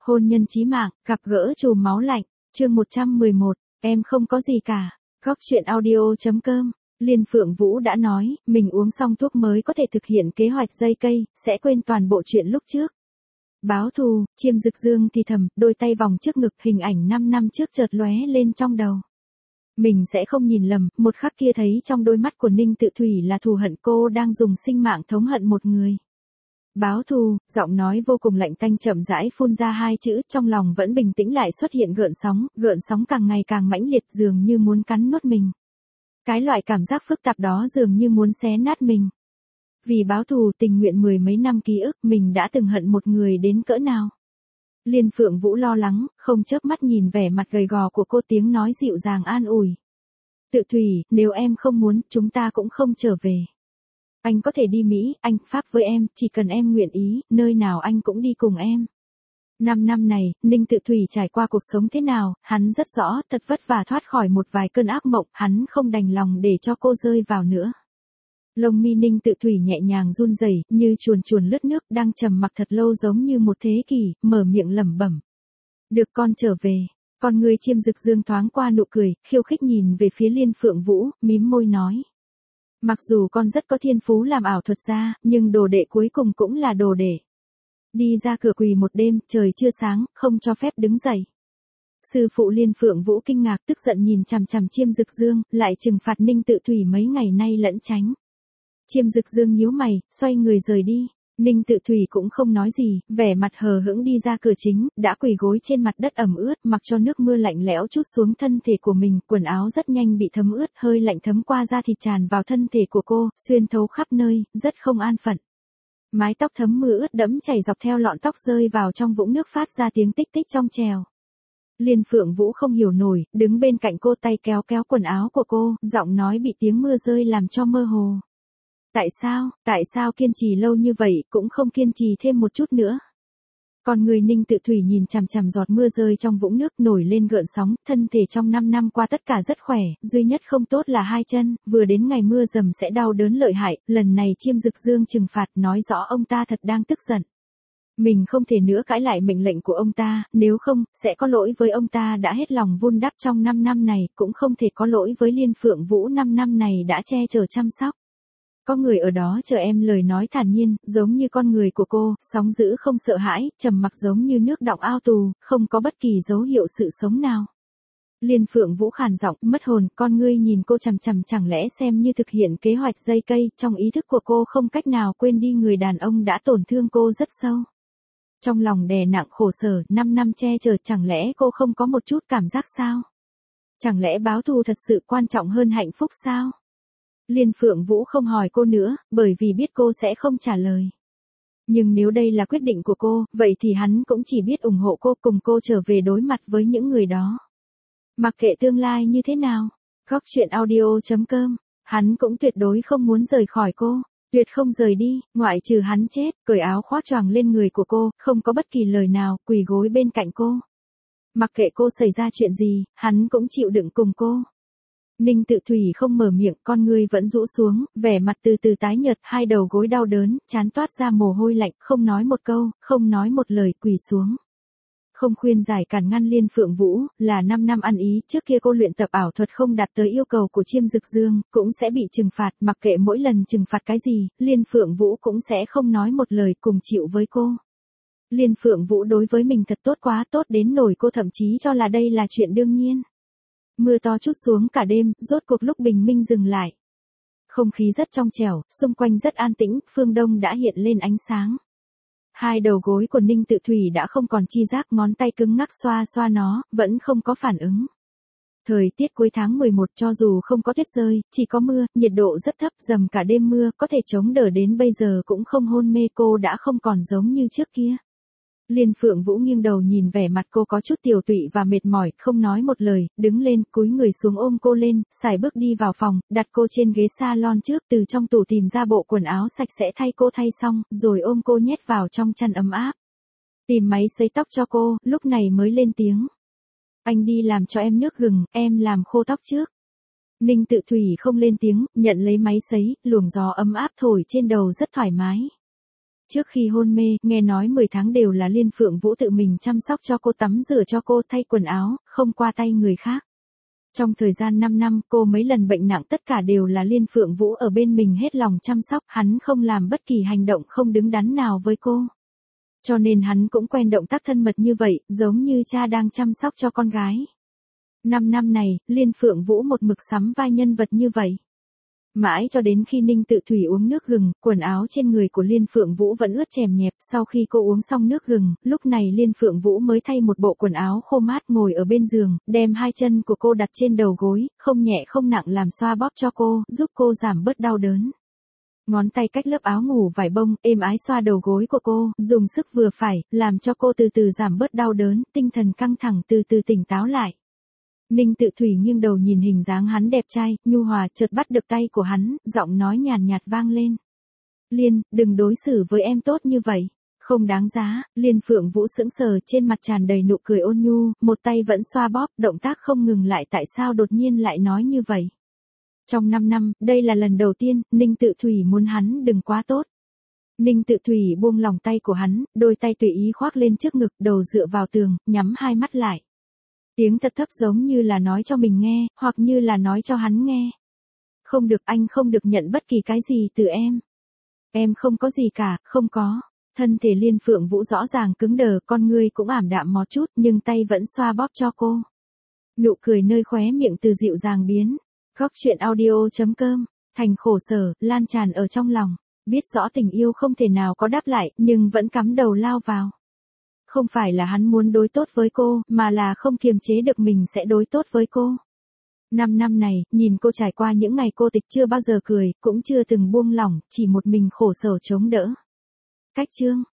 Hôn nhân chí mạng, gặp gỡ chùm máu lạnh, chương 111, em không có gì cả. Góc chuyện audio.com, Liên Phượng Vũ đã nói, mình uống xong thuốc mới có thể thực hiện kế hoạch dây cây, sẽ quên toàn bộ chuyện lúc trước. Báo thù, Chiêm Dực Dương thì thầm, đôi tay vòng trước ngực, hình ảnh 5 năm trước chợt lóe lên trong đầu. Mình sẽ không nhìn lầm, một khắc kia thấy trong đôi mắt của Ninh Tự Thủy là thù hận, cô đang dùng sinh mạng thống hận một người. Báo thù, giọng nói vô cùng lạnh tanh chậm rãi phun ra hai chữ, trong lòng vẫn bình tĩnh lại xuất hiện gợn sóng càng ngày càng mãnh liệt dường như muốn cắn nuốt mình. Cái loại cảm giác phức tạp đó dường như muốn xé nát mình. Vì báo thù tình nguyện 10 mấy năm ký ức mình đã từng hận một người đến cỡ nào. Liên Phượng Vũ lo lắng, không chớp mắt nhìn vẻ mặt gầy gò của cô, tiếng nói dịu dàng an ủi. Tự Thủy, nếu em không muốn, chúng ta cũng không trở về. Anh có thể đi Mỹ, Anh, Pháp với em, chỉ cần em nguyện ý, nơi nào anh cũng đi cùng em. 5 năm này, Ninh Tự Thủy trải qua cuộc sống thế nào, hắn rất rõ, thật vất vả thoát khỏi một vài cơn ác mộng, hắn không đành lòng để cho cô rơi vào nữa. Lông mi Ninh Tự Thủy nhẹ nhàng run rẩy, như chuồn chuồn lướt nước, đang trầm mặc thật lâu giống như một thế kỷ, mở miệng lẩm bẩm. Được, con trở về. Con người Chiêm Dực Dương thoáng qua nụ cười, khiêu khích nhìn về phía Liên Phượng Vũ, mím môi nói. Mặc dù con rất có thiên phú làm ảo thuật gia, nhưng đồ đệ cuối cùng cũng là đồ đệ. Đi ra cửa quỳ một đêm, trời chưa sáng, không cho phép đứng dậy. Sư phụ Liên Phượng Vũ kinh ngạc tức giận nhìn chằm chằm Chiêm Dực Dương, lại trừng phạt Ninh Tự Thủy mấy ngày nay lẫn tránh. Chiêm Dực Dương nhíu mày, xoay người rời đi. Ninh Tự Thủy cũng không nói gì, vẻ mặt hờ hững đi ra cửa chính, đã quỳ gối trên mặt đất ẩm ướt, mặc cho nước mưa lạnh lẽo trút xuống thân thể của mình, quần áo rất nhanh bị thấm ướt, hơi lạnh thấm qua da thịt tràn vào thân thể của cô, xuyên thấu khắp nơi, rất không an phận. Mái tóc thấm mưa ướt đẫm chảy dọc theo lọn tóc rơi vào trong vũng nước phát ra tiếng tích tích trong trèo. Liên Phượng Vũ không hiểu nổi, đứng bên cạnh cô, tay kéo quần áo của cô, giọng nói bị tiếng mưa rơi làm cho mơ hồ. Tại sao kiên trì lâu như vậy, cũng không kiên trì thêm một chút nữa. Còn người Ninh Tự Thủy nhìn chằm chằm giọt mưa rơi trong vũng nước nổi lên gợn sóng, thân thể trong 5 năm qua tất cả rất khỏe, duy nhất không tốt là hai chân, vừa đến ngày mưa dầm sẽ đau đớn lợi hại, lần này Chiêm Dực Dương trừng phạt nói rõ ông ta thật đang tức giận. Mình không thể nữa cãi lại mệnh lệnh của ông ta, nếu không, sẽ có lỗi với ông ta đã hết lòng vun đắp trong 5 năm này, cũng không thể có lỗi với Liên Phượng Vũ 5 năm này đã che chở chăm sóc. Có người ở đó chờ em, lời nói thản nhiên, giống như con người của cô, sóng dữ không sợ hãi, trầm mặc giống như nước đọng ao tù, không có bất kỳ dấu hiệu sự sống nào. Liên Phượng Vũ khàn giọng, mất hồn, con ngươi nhìn cô chằm chằm, chẳng lẽ xem như thực hiện kế hoạch dây cây, trong ý thức của cô không cách nào quên đi người đàn ông đã tổn thương cô rất sâu. Trong lòng đè nặng khổ sở, 5 năm che chở, chẳng lẽ cô không có một chút cảm giác sao? Chẳng lẽ báo thù thật sự quan trọng hơn hạnh phúc sao? Liên Phượng Vũ không hỏi cô nữa, bởi vì biết cô sẽ không trả lời. Nhưng nếu đây là quyết định của cô, vậy thì hắn cũng chỉ biết ủng hộ cô, cùng cô trở về đối mặt với những người đó. Mặc kệ tương lai như thế nào, góc chuyện audio.com, hắn cũng tuyệt đối không muốn rời khỏi cô, tuyệt không rời đi, ngoại trừ hắn chết, cởi áo khoác choàng lên người của cô, không có bất kỳ lời nào, quỳ gối bên cạnh cô. Mặc kệ cô xảy ra chuyện gì, hắn cũng chịu đựng cùng cô. Ninh Tự Thủy không mở miệng, con ngươi vẫn rũ xuống, vẻ mặt từ từ tái nhợt, hai đầu gối đau đớn, trán toát ra mồ hôi lạnh, không nói một câu, không nói một lời, quỳ xuống. Không khuyên giải cản ngăn Liên Phượng Vũ, là 5 năm ăn ý, trước kia cô luyện tập ảo thuật không đạt tới yêu cầu của Chiêm Dực Dương, cũng sẽ bị trừng phạt, mặc kệ mỗi lần trừng phạt cái gì, Liên Phượng Vũ cũng sẽ không nói một lời, cùng chịu với cô. Liên Phượng Vũ đối với mình thật tốt, quá tốt đến nỗi cô thậm chí cho là đây là chuyện đương nhiên. Mưa to trút xuống cả đêm, rốt cuộc lúc bình minh dừng lại. Không khí rất trong trẻo, xung quanh rất an tĩnh, phương đông đã hiện lên ánh sáng. Hai đầu gối của Ninh Tự Thủy đã không còn chi giác, ngón tay cứng ngắc xoa xoa nó, vẫn không có phản ứng. Thời tiết cuối tháng 11 cho dù không có tuyết rơi, chỉ có mưa, nhiệt độ rất thấp, dầm cả đêm mưa, có thể chống đỡ đến bây giờ cũng không hôn mê, cô đã không còn giống như trước kia. Liên Phượng Vũ nghiêng đầu nhìn vẻ mặt cô có chút tiều tụy và mệt mỏi, không nói một lời, đứng lên, cúi người xuống ôm cô lên, sải bước đi vào phòng, đặt cô trên ghế salon trước, từ trong tủ tìm ra bộ quần áo sạch sẽ thay cô thay xong, rồi ôm cô nhét vào trong chăn ấm áp. Tìm máy sấy tóc cho cô, lúc này mới lên tiếng. Anh đi làm cho em nước gừng, em làm khô tóc trước. Ninh Tự Thủy không lên tiếng, nhận lấy máy sấy, luồng gió ấm áp thổi trên đầu rất thoải mái. Trước khi hôn mê, nghe nói 10 tháng đều là Liên Phượng Vũ tự mình chăm sóc cho cô, tắm rửa cho cô, thay quần áo, không qua tay người khác. Trong thời gian 5 năm, cô mấy lần bệnh nặng tất cả đều là Liên Phượng Vũ ở bên mình hết lòng chăm sóc, hắn không làm bất kỳ hành động không đứng đắn nào với cô. Cho nên hắn cũng quen động tác thân mật như vậy, giống như cha đang chăm sóc cho con gái. 5 năm này, Liên Phượng Vũ một mực sắm vai nhân vật như vậy. Mãi cho đến khi Ninh Tự Thủy uống nước gừng, quần áo trên người của Liên Phượng Vũ vẫn ướt chèm nhẹp, sau khi cô uống xong nước gừng, lúc này Liên Phượng Vũ mới thay một bộ quần áo khô mát ngồi ở bên giường, đem hai chân của cô đặt trên đầu gối, không nhẹ không nặng làm xoa bóp cho cô, giúp cô giảm bớt đau đớn. Ngón tay cách lớp áo ngủ vải bông, êm ái xoa đầu gối của cô, dùng sức vừa phải, làm cho cô từ từ giảm bớt đau đớn, tinh thần căng thẳng từ từ tỉnh táo lại. Ninh Tự Thủy nghiêng đầu nhìn hình dáng hắn đẹp trai, nhu hòa, chợt bắt được tay của hắn, giọng nói nhàn nhạt vang lên. Liên, đừng đối xử với em tốt như vậy. Không đáng giá. Liên Phượng Vũ sững sờ, trên mặt tràn đầy nụ cười ôn nhu, một tay vẫn xoa bóp, động tác không ngừng lại, tại sao đột nhiên lại nói như vậy. Trong 5 năm, đây là lần đầu tiên, Ninh Tự Thủy muốn hắn đừng quá tốt. Ninh Tự Thủy buông lòng tay của hắn, đôi tay tùy ý khoác lên trước ngực, đầu dựa vào tường, nhắm hai mắt lại. Tiếng thật thấp giống như là nói cho mình nghe, hoặc như là nói cho hắn nghe. Không được, anh không được nhận bất kỳ cái gì từ em. Em không có gì cả, không có. Thân thể Liên Phượng Vũ rõ ràng cứng đờ, con ngươi cũng ảm đạm một chút, nhưng tay vẫn xoa bóp cho cô. Nụ cười nơi khóe miệng từ dịu dàng biến. Góc truyện audio.com, thành khổ sở, lan tràn ở trong lòng. Biết rõ tình yêu không thể nào có đáp lại, nhưng vẫn cắm đầu lao vào. Không phải là hắn muốn đối tốt với cô, mà là không kiềm chế được mình sẽ đối tốt với cô. 5 năm này, nhìn cô trải qua những ngày cô tịch chưa bao giờ cười, cũng chưa từng buông lỏng, chỉ một mình khổ sở chống đỡ. Cách chương